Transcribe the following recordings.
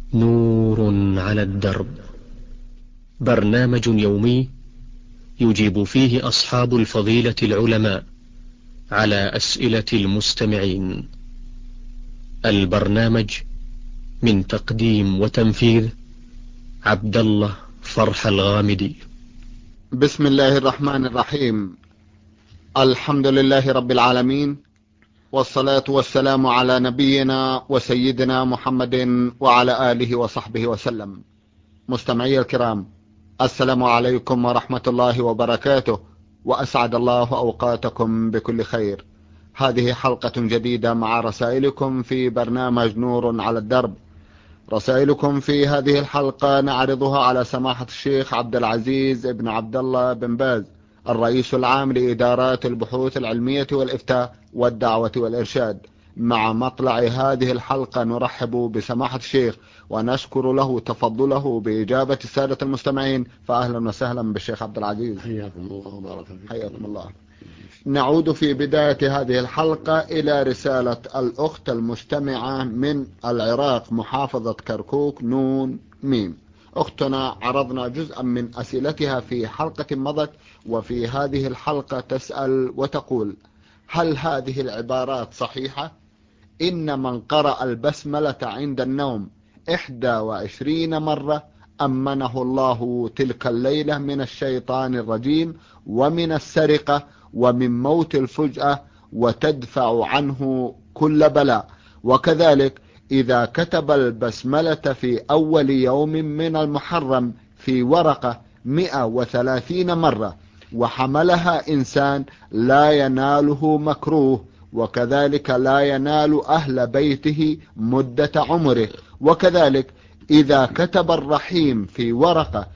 نور على الدرب، برنامج يومي يجيب فيه أصحاب الفضيلة العلماء على أسئلة المستمعين. البرنامج من تقديم وتنفيذ عبد الله فرح الغامدي. بسم الله الرحمن الرحيم. الحمد لله رب العالمين، والصلاة والسلام على نبينا وسيدنا محمد وعلى آله وصحبه وسلم. مستمعي الكرام، السلام عليكم ورحمة الله وبركاته، وأسعد الله أوقاتكم بكل خير. هذه حلقة جديدة مع رسائلكم في برنامج نور على الدرب. رسائلكم في هذه الحلقة نعرضها على سماحة الشيخ عبد العزيز بن عبد الله بن باز، الرئيس العام لإدارات البحوث العلمية والإفتاء والدعوة والإرشاد. مع مطلع هذه الحلقة نرحب بسماحة الشيخ ونشكر له تفضله بإجابة السادة المستمعين، فأهلا وسهلا بالشيخ عبد العزيز. حياكم الله وبارك فيكم. حياكم الله. نعود في بداية هذه الحلقة إلى رسالة الأخت المستمعة من العراق، محافظة كركوك، نون ميم. أختنا عرضنا جزءا من أسئلتها في حلقة مضت، وفي هذه الحلقة تسأل وتقول: هل هذه العبارات صحيحة؟ إن من قرأ البسملة عند النوم 21 مرة أمنه الله تلك الليلة من الشيطان الرجيم ومن السرقة ومن موت الفجأة، وتدفع عنه كل بلاء. وكذلك إذا كتب البسملة في أول يوم من المحرم في ورقة 130 مرة وحملها إنسان لا يناله مكروه، وكذلك لا ينال أهل بيته مدة عمره. وكذلك إذا كتب الرحيم في ورقة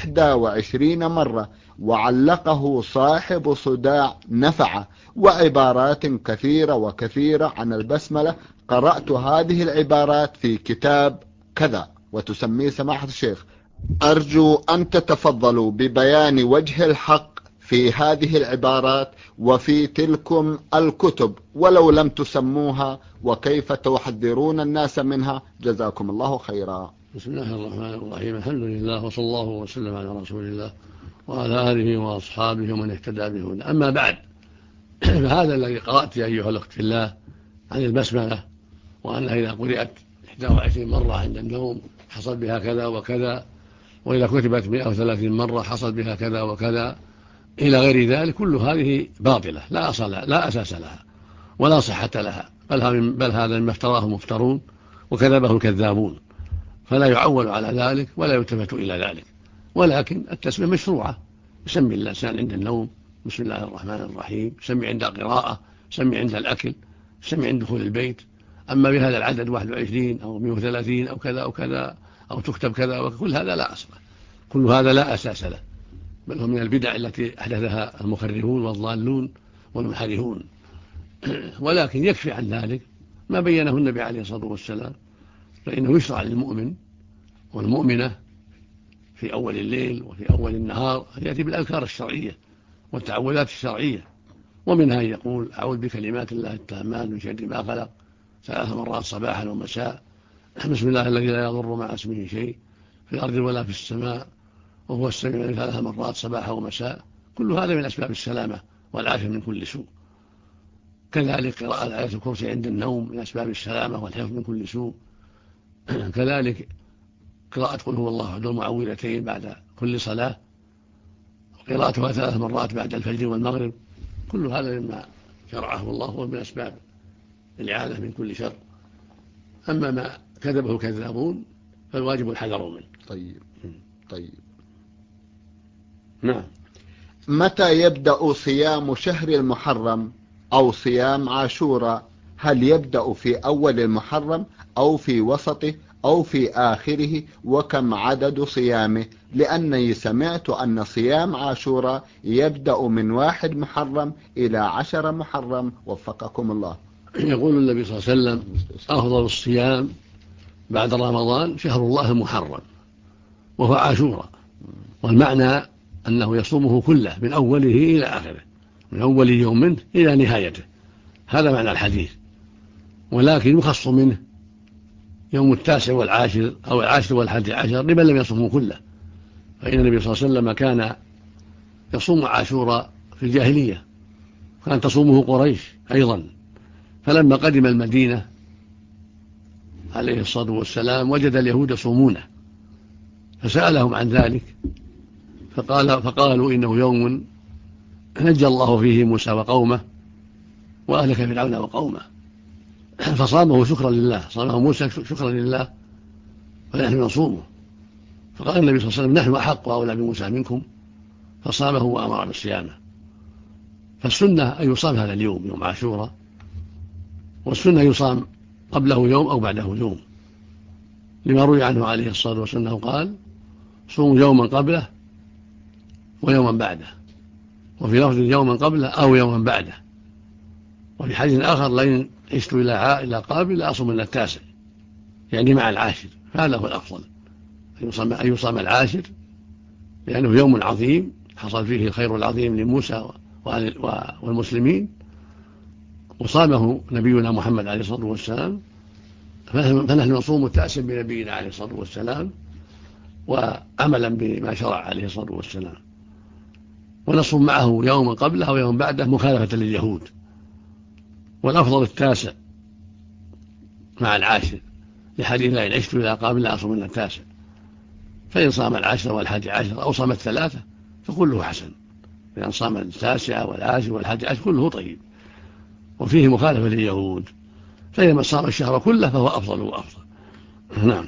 21 مرة وعلقه صاحب صداع نفعه، وعبارات كثيرة وكثيرة عن البسملة. قرأت هذه العبارات في كتاب كذا وتسميه سماحة الشيخ. أرجو أن تتفضلوا ببيان وجه الحق في هذه العبارات وفي تلكم الكتب، ولو لم تسموها، وكيف تحذرون الناس منها، جزاكم الله خيرا. بسم الله الرحمن الرحيم. الحمد لله، وصلى الله وسلم على رسول الله وعلى آله وأصحابه ومن اهتدى بهداه. أما بعد، فهذا الذي قرأت يا أيها الأخت في الله عن البسملة، وأنها إذا قرأت 21 مرة عند النوم حصل بها كذا وكذا، وإذا كتبت 130 مرة حصل بها كذا وكذا، إلى غير ذلك، كل هذه باطلة لا أساس لها ولا صحة لها، بل هذا مما افتراه مفترون وكذبه الكذابون، فلا يعول على ذلك ولا يلتفت إلى ذلك. ولكن التسمية مشروعة، يسمي الإنسان عند النوم بسم الله الرحمن الرحيم، يسمي عند القراءة، يسمي عند الأكل، يسمي عند دخول البيت. أما بهذا العدد 21 أو 130 أو كذا أو كذا أو تكتب كذا، وكل هذا لا أصل، كل هذا لا أساس له، بل هو من البدع التي أحدثها المخرفون والضالون والمنحرفون. ولكن يكفي عن ذلك ما بينه النبي عليه الصلاة والسلام، فإنه يشرع للمؤمن والمؤمنة في أول الليل وفي أول النهار أن يأتي بالأذكار الشرعية والتعوذات الشرعية، ومنها يقول: أعوذ بكلمات الله التامات من شر ما خلق 3 مرات صباحا ومساء، بسم الله الذي لا يضر مع اسمه شيء في الأرض ولا في السماء وهو السميع 3 مرات صباحا ومساء. كل هذا من أسباب السلامة والعافية من كل سوء. كذلك قراءة آية الكرسي عند النوم من أسباب السلامة والحفظ من كل سوء. كذلك قراءة قل هو الله أحد المعوذتين بعد كل صلاة، قراءتها 3 مرات بعد الفجر والمغرب. كل هذا مما شرعه الله ومن أسباب الإعاذة من كل شر. أما ما كذبه الكذابون فالواجب الحذر منه. طيب. نعم. متى يبدأ صيام شهر المحرم أو صيام عاشوراء؟ هل يبدأ في أول المحرم أو في وسطه أو في آخره؟ وكم عدد صيامه؟ لأني سمعت أن صيام عاشوراء يبدأ من 1 محرم إلى 10 محرم، وفقكم الله. يقول النبي صلى الله عليه وسلم: أفضل الصيام بعد رمضان شهر الله المحرم، وهو عاشوراء. والمعنى أنه يصومه كله من أوله إلى آخره، من أول يوم منه إلى نهايته. هذا معنى الحديث. ولكن يخص منه يوم 9 والعاشر أو 10 و11 لمن لم يصوموا كله، فإن النبي صلى الله عليه وسلم كان يصوم عاشوراء في الجاهلية، كانت تصومه قريش أيضا. فلما قدم المدينة عليه الصلاة والسلام وجد اليهود يصومونه، فسألهم عن ذلك فقالوا إنه يوم نجى الله فيه موسى وقومه وأهلك فرعون وقومه، فصامه شكرا لله، صامه موسى شكرا لله ونحن نصومه. فقال النبي صلى الله عليه وسلم نحن أحق وأولى بموسى منكم، فصامه وأمر بالصيامه. فالسنة أن يصام هذا اليوم، يوم عاشوراء، والسنة يصام قبله يوم أو بعده يوم، لما روي عنه عليه الصلاة والسلام قال صوموا يوما قبله ويوما بعده، وفي لفظ يوما قبله أو يوما بعده، وفي حديث آخر لئن عشت إلى قابل لأصومن 9، يعني مع العاشر. فهذا هو الأفضل أن يصام العاشر، لأنه يوم عظيم حصل فيه الخير العظيم لموسى والمسلمين، وصامه نبينا محمد عليه الصلاة والسلام، فنحن نصوم 9 بنبينا عليه الصلاة والسلام وعملا بما شرع عليه الصلاة والسلام، ونصوم معه يوما قبله أو يوم بعده مخالفة لليهود. والأفضل 9 مع العاشر، لحديث لئن عشت إلى قابل لأصومن 9، فإن صام 10 و11 أو صام 3 فكله حسن، فإن صام 9 و10 و11 كله طيب، وفيه مخالفة لليهود. فإذا صام الشهر كله فهو أفضل وأفضل. نعم.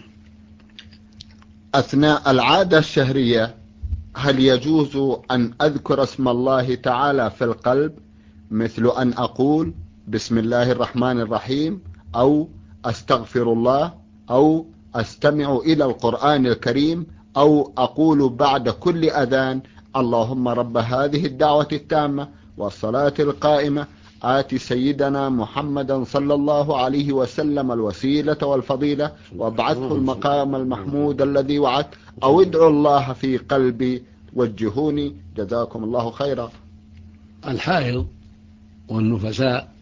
أثناء العادة الشهرية هل يجوز أن أذكر اسم الله تعالى في القلب، مثل أن أقول بسم الله الرحمن الرحيم، أو أستغفر الله، أو أستمع إلى القرآن الكريم، أو أقول بعد كل أذان اللهم رب هذه الدعوة التامة والصلاة القائمة آت سيدنا محمدا صلى الله عليه وسلم الوسيلة والفضيلة وابعثه المقام المحمود الذي وعدت، أو ادعو الله في قلبي وجهوني، جزاكم الله خيرا. الحائض والنفساء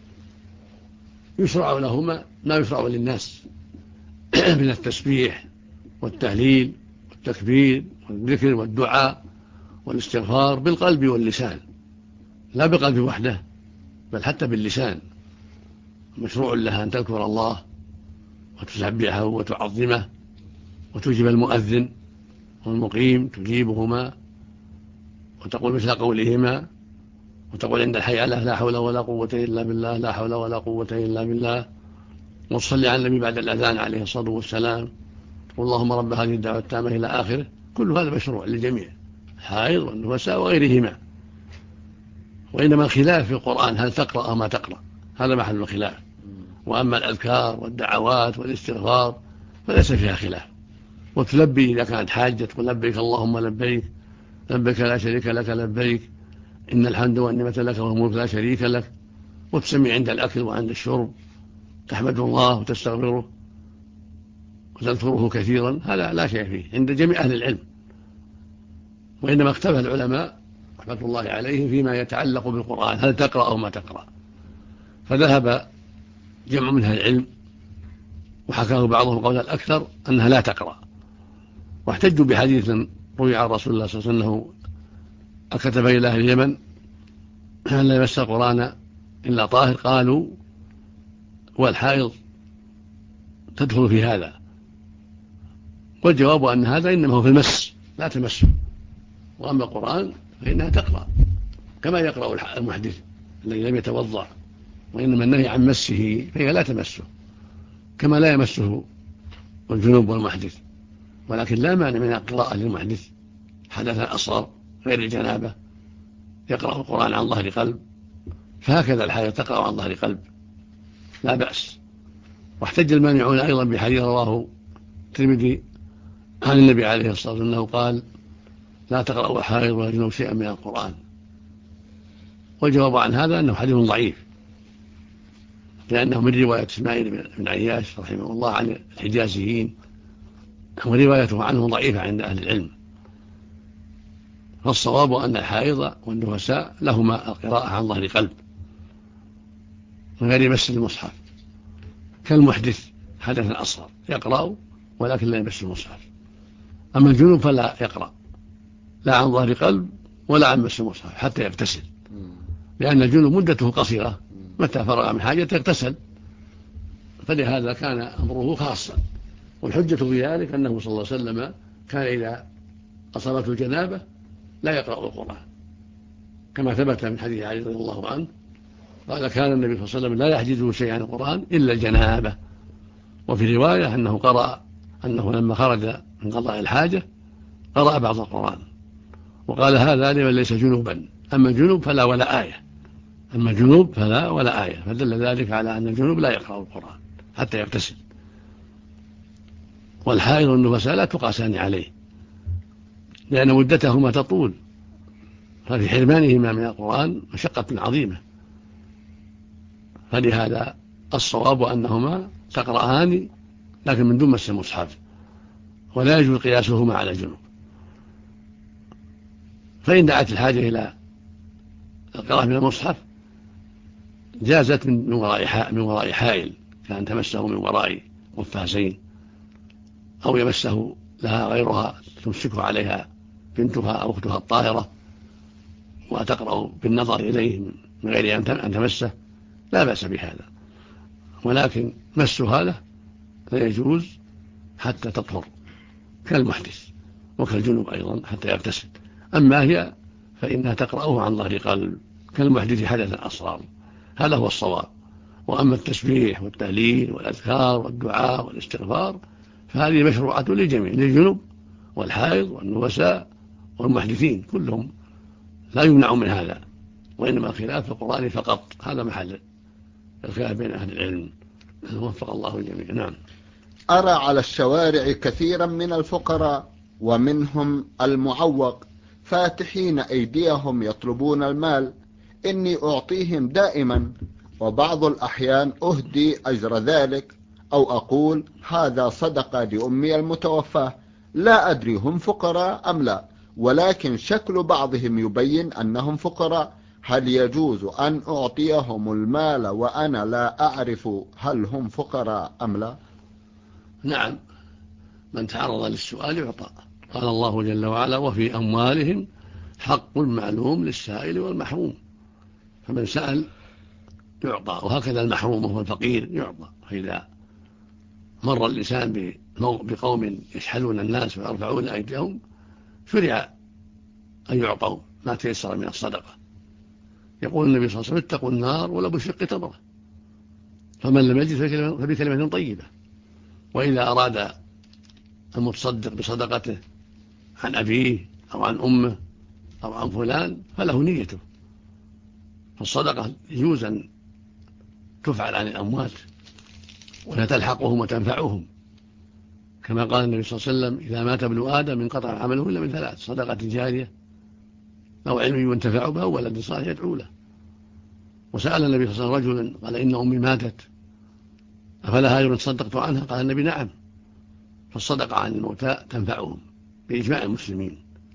يشرع لهما ما يشرع للناس من التسبيح والتهليل والتكبير والذكر والدعاء والاستغفار بالقلب واللسان، لا بالقلب وحده بل حتى باللسان. مشروع لها أن تذكر الله وتسبحه وتعظمه وتجيب المؤذن والمقيم تجيبهما وتقول مثل قولهما، وتقول عند الحي على لا حول ولا قوة إلا بالله، لا حول ولا قوة إلا بالله، وتصلي على النبي بعد الأذان عليه الصلاة والسلام، تقول اللهم رب هذه الدعوة التامة إلى آخره. كل هذا مشروع للجميع، الحائض والنفساء وغيرهما. وإنما الخلاف في القرآن هل تقرأ أو ما تقرأ، هذا محل الخلاف. وأما الأذكار والدعوات والاستغفار فليس فيها خلاف، وتلبي إذا كانت حاجة، تقول لبيك اللهم لبيك، لبيك لا شريك لك لبيك، إن الحمد والنعمة لك والملك لا شريك لك، وتسمي عند الأكل وعند الشرب، تحمد الله وتستغفره وتذكره كثيرا، هذا لا شيء فيه عند جميع أهل العلم. وإنما اختلف العلماء رحمة الله عليهم فيما يتعلق بالقرآن هل تقرأ أو ما تقرأ، فذهب جمع من أهل العلم وحكاه بعضهم قول الأكثر أنها لا تقرأ، واحتجوا بحديث روي عن رسول الله صلى الله عليه وسلم أنه كتب إلى أهل اليمن أن لا يمس القرآن إلا طاهر، قالوا والحائض تدخل في هذا، والجواب أن هذا إنما هو في المس لا تمسه، وأما القرآن فإنها تقرأ كما يقرأ المحدث الذي لم يتوضأ، وإنما النهي عن مسه فهي لا تمسه كما لا يمسه الجنوب والمحدث، ولكن لا مانع من القراءة للمحدث حدثا أصغر غير الجنابة يقرأ القرآن عن ظهر قلب، فهكذا الحائض تقرأ عن ظهر قلب لا بأس. واحتج المانعون أيضا بحديث رواه الترمذي عن النبي عليه الصلاة والسلام أنه قال لا تقرأ الحائض ولا جنوب شيئا من القرآن، والجواب عن هذا أنه حديث ضعيف، لأنه من رواية إسماعيل بن عياش رحمه الله عن الحجازيين، وروايته عنه ضعيفة عند أهل العلم. فالصواب أن الحائض والنفساء لهما القراءة عن ظهر قلب من غير مس المصحف، كالمحدث حدثا أصغر يقرأ ولكن لا يمس المصحف. أما الجنوب فلا يقرأ لا عن ظهر قلب ولا عن مس المصحف حتى يغتسل، لأن الجنوب مدته قصيرة، متى فرغ من حاجة يغتسل، فلهذا كان أمره خاصا. والحجة في ذلك أنه صلى الله عليه وسلم كان إذا أصابته الجنابة لا يقرأ القرآن، كما ثبت من حديث علي رضي الله عنه قال كان النبي صلى الله عليه وسلم لا يحجزه شيء عن القرآن إلا الجنابة. وفي رواية أنه لما خرج من قضاء الحاجة قرأ بعض القرآن، وقال هذا لمن ليس جنوبا، أما الجنوب فلا ولا آية، فدل ذلك على أن الجنوب لا يقرأ القرآن حتى يغتسل. والحائض والنفساء لا تقاسان عليه لأن مدتهما تطول، ففي حرمانهما من القرآن مشقة عظيمة، فلهذا الصواب أنهما تقرآن لكن من دون مس المصحف، ولا يجوز قياسهما على الجنوب. فإن دعت الحاجة إلى القراءة من المصحف جازت من وراء حائل، كان تمسه من وراء قفازين أو يمسه لها غيرها تمسكه عليها بنتها أو أختها الطاهرة وتقرأ بالنظر إليه من غير أن تمسه، لا بأس بهذا، ولكن مسها له لا يجوز حتى تطهر كالمحدث وكالجنوب أيضا حتى يغتسل. أما هي فإنها تقرأه عن ظهر قلب كالمحدث حدثا أصغر، هذا هو الصواب. وأما التسبيح والتهليل والأذكار والدعاء والاستغفار فهذه مشروعة للجميع، للجنوب والحائض والنفساء والمحدثين كلهم لا يمنع من هذا، وإنما الخلاف في القرآن فقط، هذا محل الخلاف بين أهل العلم، وفق الله الجميع. نعم. أرى على الشوارع كثيرا من الفقراء ومنهم المعوق فاتحين أيديهم يطلبون المال، إني أعطيهم دائما، وبعض الأحيان أهدي أجر ذلك، أو أقول هذا صدقة لأمي المتوفاة، لا أدري هم فقراء أم لا، ولكن شكل بعضهم يبين أنهم فقراء، هل يجوز أن أعطيهم المال وأنا لا أعرف هل هم فقراء أم لا؟ نعم، من تعرض للسؤال يعطى، قال الله جل وعلا وفي أموالهم حق معلوم للسائل والمحروم، فمن سأل يعطى، وهكذا المحروم وهو الفقير يعطى. فإذا مر الإنسان بقوم يشحلون الناس ويرفعون أيديهم شرع أن يعطوا ما تيسر من الصدقة. يقول النبي صلى الله عليه وسلم اتقوا النار ولو بشق تمرة، فمن لم يجد فبكلمة طيبة. وإذا أراد المتصدق بصدقته عن أبيه أو عن أمه أو عن فلان فله نيته، فالصدقة يجوز أن تفعل عن الأموات ولا تلحقهم وتنفعهم، كما قال النبي صلى الله عليه وسلم إذا مات ابن آدم انقطع عمله إلا من ثلاث: صدقة جارية أو علم ينتفع به أو ولد صالح يدعو له. وسأل النبي صلى الله عليه وسلم رجلا قال إن أمي ماتت أفلها أجر صدقت عنها؟ قال النبي نعم. فالصدقة عن الموتى تنفعهم بإجماع المسلمين.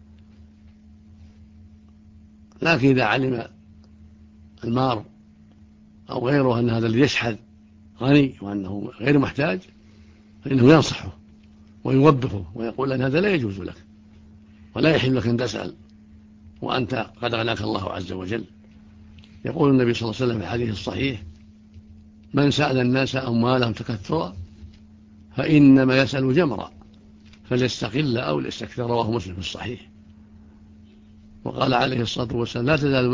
لكن إذا علم المار أو غيره أن هذا الذي يشحذ غني وأنه غير محتاج فإنه ينصحه ويوبخه ويقول أن هذا لا يجوز لك ولا يحل لك أن تسأل وأنت قد غناك الله عز وجل. يقول النبي صلى الله عليه وسلم في الحديث الصحيح من سأل الناس أموالهم تكثرا فإنما يسأل جمرا فليستقل أو ليستكثر، رواه مسلم في الصحيح. وقال عليه الصلاة والسلام لا تزال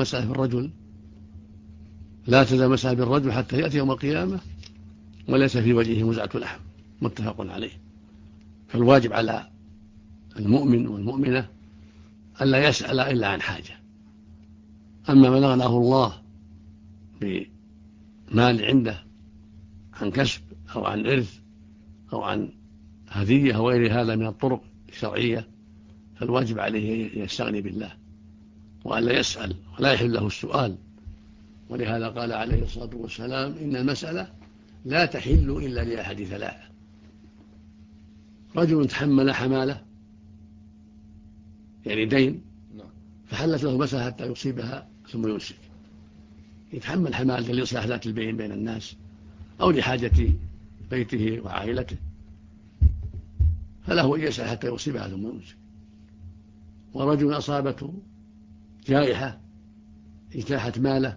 مسألة بالرجل حتى يأتي يوم القيامة وليس في وجهه مزعة لحم، متفق عليه. فالواجب على المؤمن والمؤمنة ألا يسأل إلا عن حاجة. أما من أغناه الله بمال عنده عن كسب أو عن إرث أو عن هدية أو غير هذا من الطرق الشرعية فالواجب عليه يستغني بالله وألا يسأل ولا يحل له السؤال. ولهذا قال عليه الصلاة والسلام إن المسألة لا تحل إلا لأحد ثلاثة: رجل تحمل حمالة يعني دين فحلت له مسألة حتى يصيبها ثم يمسك، يتحمل حمالة لإصلاح ذات البين بين الناس أو لحاجة بيته وعائلته، فله أن يسأل حتى يصيبها ثم يمسك. ورجل أصابته جائحة اجتاحت ماله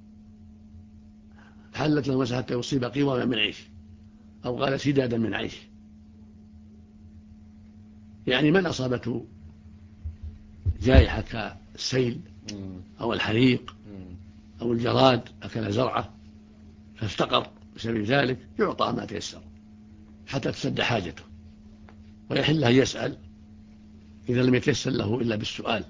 حلت له مسألة حتى يصيب قواما من عيش، أو قال سدادا من عيش. يعني من أصابته جائحة كالسيل أو الحريق أو الجراد أكل زرعه فافتقر بسبب ذلك، يعطى ما تيسر حتى تسد حاجته، ويحل أن يسأل إذا لم يتيسر له إلا بالسؤال.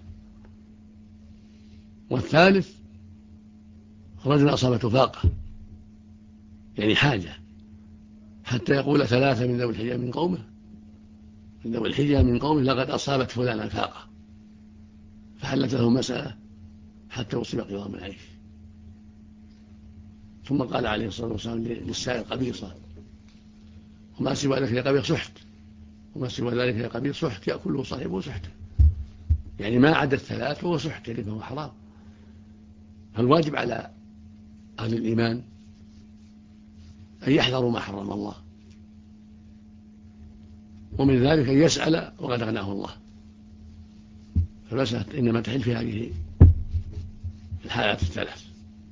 والثالث رجل أصابته فاقة، يعني حاجة، حتى يقول 3 من ذوي الحجة من قومه، لقد أصابت فلانا فاقة، فحلت له مسألة حتى يصيب قوام العيش. ثم قال عليه الصلاة والسلام للسائل قبيصة، وما سوى ذلك يا قبيص سحت، وما سوى ذلك يا قبيص سحت يأكله صاحبه سحته، يعني ما عدا الثلاث هو سحت، يعني فهو حرام. فالواجب على أهل الإيمان أن يحذروا ما حرم الله، ومن ذلك أن يسأل وقد أغناه الله. فالمسألة إنما تحل في هذه الحالات الثلاث.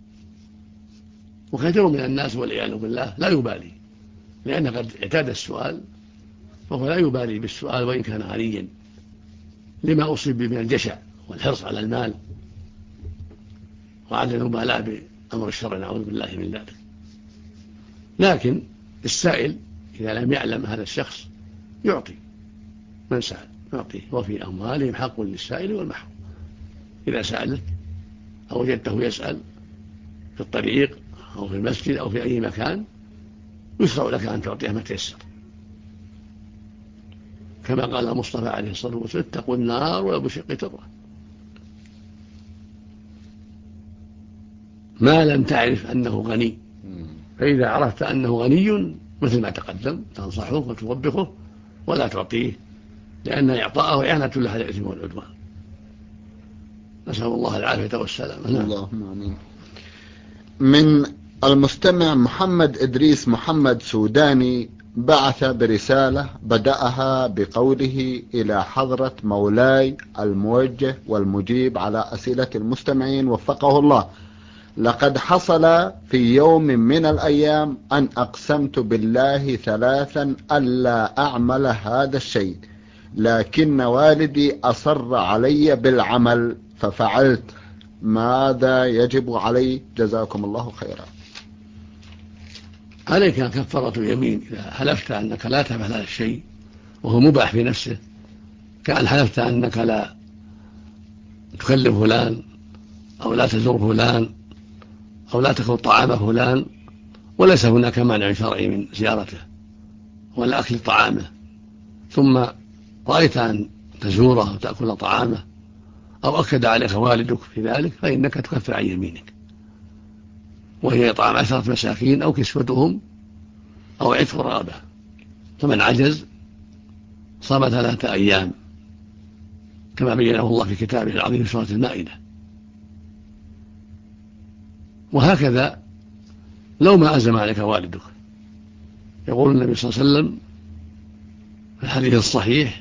وكثير من الناس والعياذ بالله لا يبالي، لأنه قد اعتاد السؤال، وهو لا يبالي بالسؤال وإن كان غنيا، لما أصيب من الجشع والحرص على المال وعدم المبالاة بأمر الشرع، نعوذ بالله من ذلك. لكن السائل إذا لم يعلم هذا الشخص يعطي من سأل، يعطيه، وفي أموالهم حق للسائل والمحروم. إذا سألت أو وجدته يسأل في الطريق أو في المسجد أو في أي مكان يشرع لك أن تعطيه ما تيسر، كما قال المصطفى عليه الصلاة والسلام: اتقوا النار ولو بشق تمرة. ما لم تعرف أنه غني، فإذا عرفت أنه غني مثل ما تقدم تنصحه وتوبخه ولا تعطيه، لأن إعطاءه إعانة له على الإثم والعدوان. نسأل الله العافية والسلامة. اللهم آمين. من المستمع محمد إدريس محمد سوداني بعث برسالة بدأها بقوله: إلى حضرة مولاي الموجه والمجيب على أسئلة المستمعين وفقه الله، لقد حصل في يوم من الأيام أن أقسمت بالله 3 ألا أعمل هذا الشيء، لكن والدي أصر علي بالعمل ففعلت. ماذا يجب علي؟ جزاكم الله خيرا. عليك كفارة يمين إذا حلفت أنك لا تفعل هذا الشيء وهو مباح في نفسه، كأن حلفت أنك لا تكلم فلان أو لا تزور فلان أو لا تأكل طعام فلان، وليس هناك مانع شرعي من زيارته ولا أكل طعامه، ثم رأيت أن تزوره وتأكل طعامه أو أكد عليك والدك في ذلك، فإنك تكفر عن يمينك، وهي إطعام 10 مساكين أو كسوتهم أو عتق رقبة. فمن عجز صام 3 أيام كما بينه الله في كتابه العظيم في سورة المائدة. وهكذا لو ما أزم عليك والدك، يقول النبي صلى الله عليه وسلم في الحديث الصحيح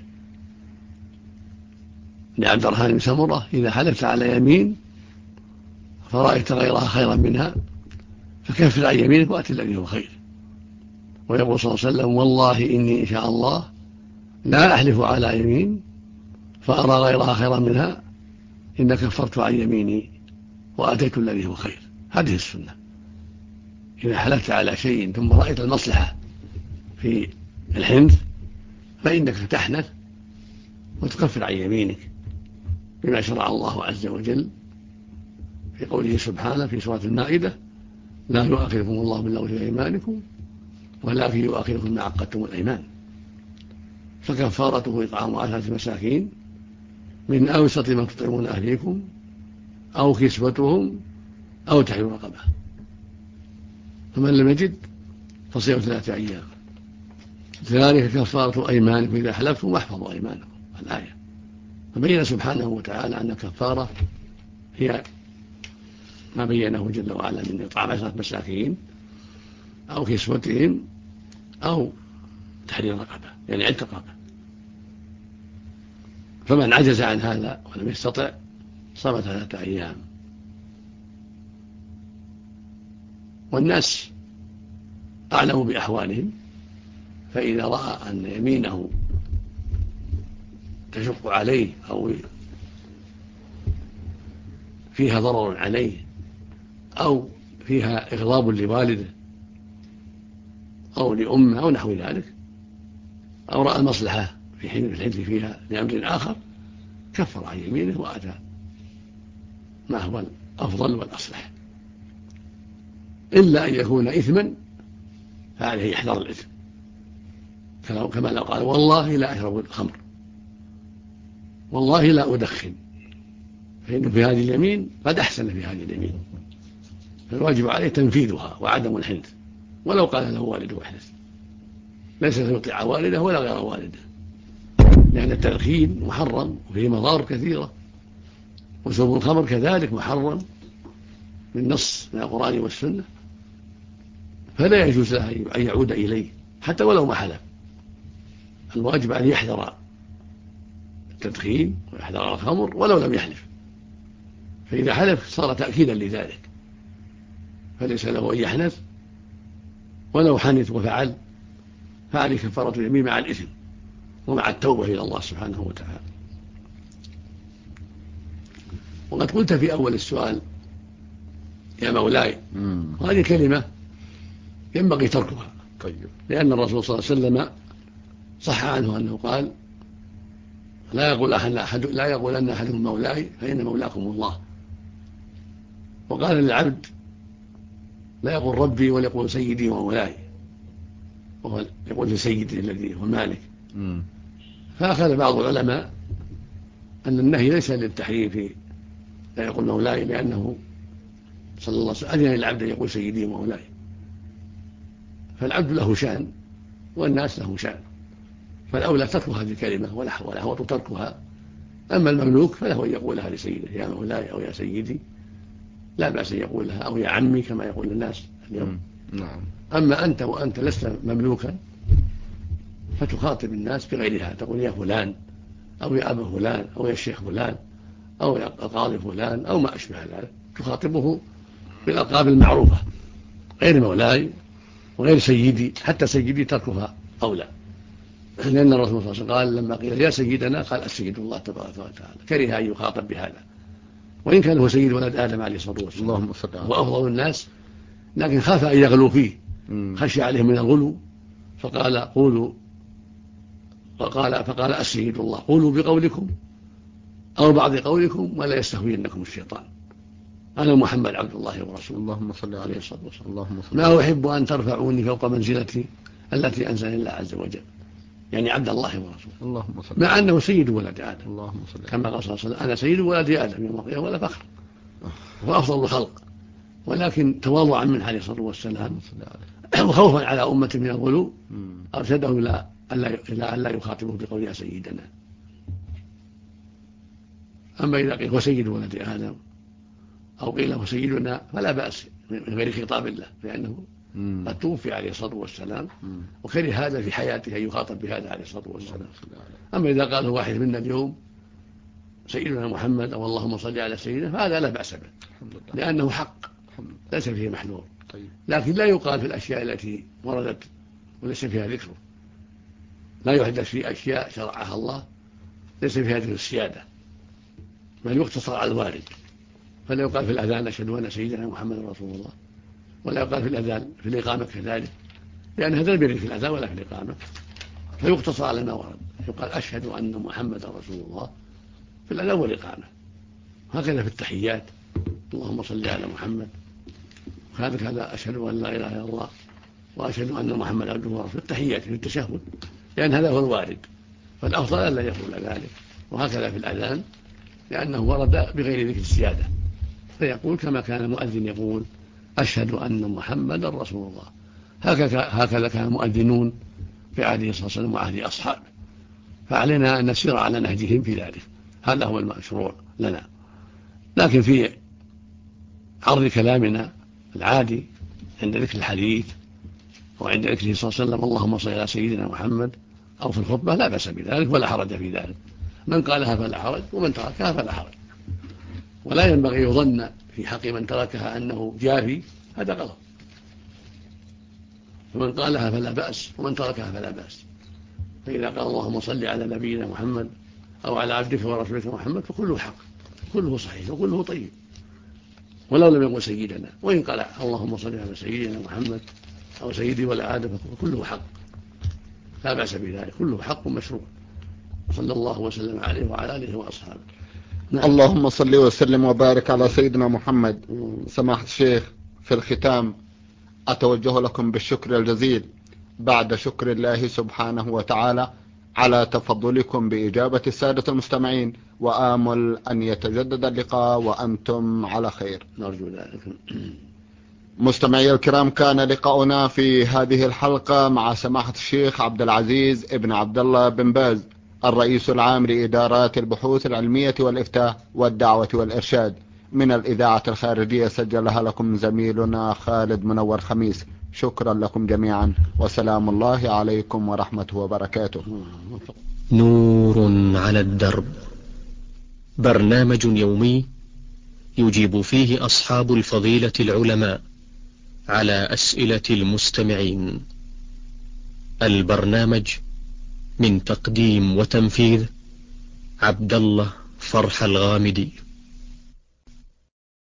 لعبد الرحمن بن سمرة: إذا حلفت على يمين فرأيت غيرها خيرا منها فكفر عن يمينك وأت الذي هو خير. ويقول صلى الله عليه وسلم: والله إني إن شاء الله لا أحلف على يمين فأرى غيرها خيرا منها إن كفرت عن يميني وأتيت الذي هو خير. هذه السنة. إذا حلفت على شيء ثم رأيت المصلحة في الحنث فإنك تحنث وتكفر عن يمينك بما شرع الله عز وجل في قوله سبحانه في سورة المائدة: لا يؤاخذكم الله باللغو في أيمانكم ولكن يؤاخذكم ما عقدتم الأيمان، فكفارته إطعام 10 مساكين من أوسط ما تطعمون أهليكم أو كسوتهم أو تحرير رقبة، فمن لم يجد فصيام 3 أيام، ذلك كفارة أيمانكم إذا حلفتم واحفظوا أيمانكم. الآية. فبين سبحانه وتعالى أن الكفارة هي ما بينه جل وعلا من إطعام 10 مساكين أو كسوتهم أو تحرير رقبة، يعني عتق رقبة. فمن عجز عن هذا ولم يستطع صام 3 أيام. والناس أعلم بأحوالهم، فإذا رأى أن يمينه تشق عليه أو فيها ضرر عليه أو فيها إغضاب لوالده أو لأمه أو نحو ذلك، أو رأى المصلحة في حين الحدث فيها لأمر آخر، كفر عن يمينه وأتى ما هو الأفضل والأصلح، إلا أن يكون إثما فعليه يحذر الإثم، كما لو قال والله لا أشرب الخمر، والله لا أدخن، فإنه في هذه اليمين قد أحسن في هذه اليمين، فالواجب عليه تنفيذها وعدم الحنث، ولو قال له والده احدث، ليس يطيع والده ولا غير والده، لأن التدخين محرم وفيه مضار كثيرة، وشرب الخمر كذلك محرم بالنص من القرآن والسنة، فلا يجوز له أن يعود إليه حتى ولو ما حلف. الواجب أن يحذر التدخين ويحذر الخمر ولو لم يحلف، فإذا حلف صار تأكيدا لذلك، فليس له أن يحنث، ولو حنث وفعل فعليه كفارة اليمين مع الإثم ومع التوبة إلى الله سبحانه وتعالى. وقد قلت في أول السؤال يا مولاي، هذه كلمة ينبغي تركها، لأن الرسول صلى الله عليه وسلم صح عنه أنه قال لا يقولن أحدكم مولاي فإن مولاكم الله، وقال للعبد لا يقول ربي وليقول سيدي ومولاي، وهو يقول لسيده الذي هو مالك. فأخذ بعض العلماء أن النهي ليس للتحريم في لا يقول مولاي، لأنه صلى الله عليه وسلم أذن للعبد أن يقول سيدي ومولاي، فالعبد له شأن والناس له شأن، فالأولى ترك هذه الكلمة والأحوط تركها. أما المملوك فله أن يقولها لسيده يا مولاي أو يا سيدي، لا بأس أن يقولها، أو يا عمي كما يقول الناس اليوم. أما أنت وأنت لست مملوكا فتخاطب الناس بغيرها، تقول يا فلان أو يا أبا فلان أو يا الشيخ فلان أو يا القاضي فلان أو ما أشبه ذلك، تخاطبه بالألقاب المعروفة غير مولاي وغير سيدي، حتى سيدي تركها أولى، لأن الرسول صلى الله عليه وسلم قال لما قيل يا سيدنا قال السيد الله تبارك وتعالى، كره أن يخاطب بهذا، وإن كان هو سيد ولد آدم عليه الصلاة والسلام هو أفضل الناس، لكن خاف أن يغلو فيه، خشي عليه من الغلو، فقال السيد الله قولوا بقولكم أو بعض قولكم ولا يستهوينكم الشيطان، أنا محمد عبد الله ورسوله اللهم صل عليه الصلاة والسلام، ما أحب أن ترفعوني فوق منزلتي التي أنزل الله عز وجل، يعني عبد الله ورسوله، مع أنه سيد ولد آدم، كما قال صلى الله عليه وسلم أنا سيد ولد آدم يوم القيامة ولا فخر، هو أفضل الخلق، ولكن تواضعا منه عليه الصلاة والسلام وخوفا على أمة من الغلو أرشدهم إلى أن لا يخاطبه بقول يا سيدنا. أما إذا قيل هو سيد ولد آدم أو قيل هو سيدنا فلا بأس من غير خطاب الله، لأنه قد توفي عليه الصلاة والسلام وكره هذا في حياته أن يخاطب بهذا عليه الصلاة والسلام. أما إذا قال واحد منا اليوم سيدنا محمد أو اللهم صل على سيدنا فهذا لا بأس به، لأنه حق ليس فيه محذور، لكن لا يقال في الأشياء التي وردت وليس فيها ذكر، لا يحدث في أشياء شرعها الله ليس فيها ذكر السيادة، بل يقتصر على الوارد، فلا يقال في الأذان أشهد أن سيدنا محمد رسول الله، ولا يقال في الأذان في الإقامة كذلك، لأن هذا لا يرد في الأذان ولا في الإقامة، فيقتصر على ما ورد، يقال أشهد أن محمد رسول الله في الأذان والإقامة، هكذا في التحيات اللهم صل على محمد، هذا أشهد أن لا إله إلا الله وأشهد أن محمد عبده ورسوله في التحيات في التشهد، لأن هذا هو الوارد، فالأفضل أن لا يقول ذلك، وهكذا في الأذان لأنه ورد بغير ذكر السيادة، فيقول كما كان المؤذن يقول أشهد أن محمد رسول الله، هكذا كان المؤذنون في عهده صلى الله عليه وسلم وعهد أصحابه، فعلينا أن نسير على نهجهم في ذلك، هذا هو المشروع لنا. لكن في عرض كلامنا العادي عند ذكر الحديث وعند ذكره صلى الله عليه وسلم اللهم صل على سيدنا محمد أو في الخطبة لا بأس بذلك ولا حرج في ذلك، من قالها فلا حرج ومن تركها فلا حرج. ولا ينبغي يظن في حق من تركها أنه جافي، هذا غلط. فمن قالها فلا بأس ومن تركها فلا بأس. فإذا قال اللهم صل على نبينا محمد أو على عبدك ورسولك محمد فكله حق، كله صحيح وكله طيب، ولو لم يقل سيدنا. وإن قال اللهم صل على سيدنا محمد أو سيدي ولا آدم فكله حق، لا بأس بذلك، كله حق مشروع. صلى الله وسلم عليه وعلى آله وأصحابه. نعم. اللهم صل وسلم وبارك على سيدنا محمد. سماحة الشيخ، في الختام أتوجه لكم بالشكر الجزيل بعد شكر الله سبحانه وتعالى على تفضلكم بإجابة السادة المستمعين، وآمل أن يتجدد اللقاء وأنتم على خير. نرجو ذلك. مستمعي الكرام، كان لقاؤنا في هذه الحلقة مع سماحة الشيخ عبد العزيز ابن عبد الله بن باز، الرئيس العام لإدارات البحوث العلمية والإفتاء والدعوة والإرشاد، من الإذاعة الخارجية، سجلها لكم زميلنا خالد منور خميس. شكرا لكم جميعا، وسلام الله عليكم ورحمته وبركاته. نور على الدرب، برنامج يومي يجيب فيه أصحاب الفضيلة العلماء على أسئلة المستمعين. البرنامج من تقديم وتنفيذ عبد الله فرح الغامدي.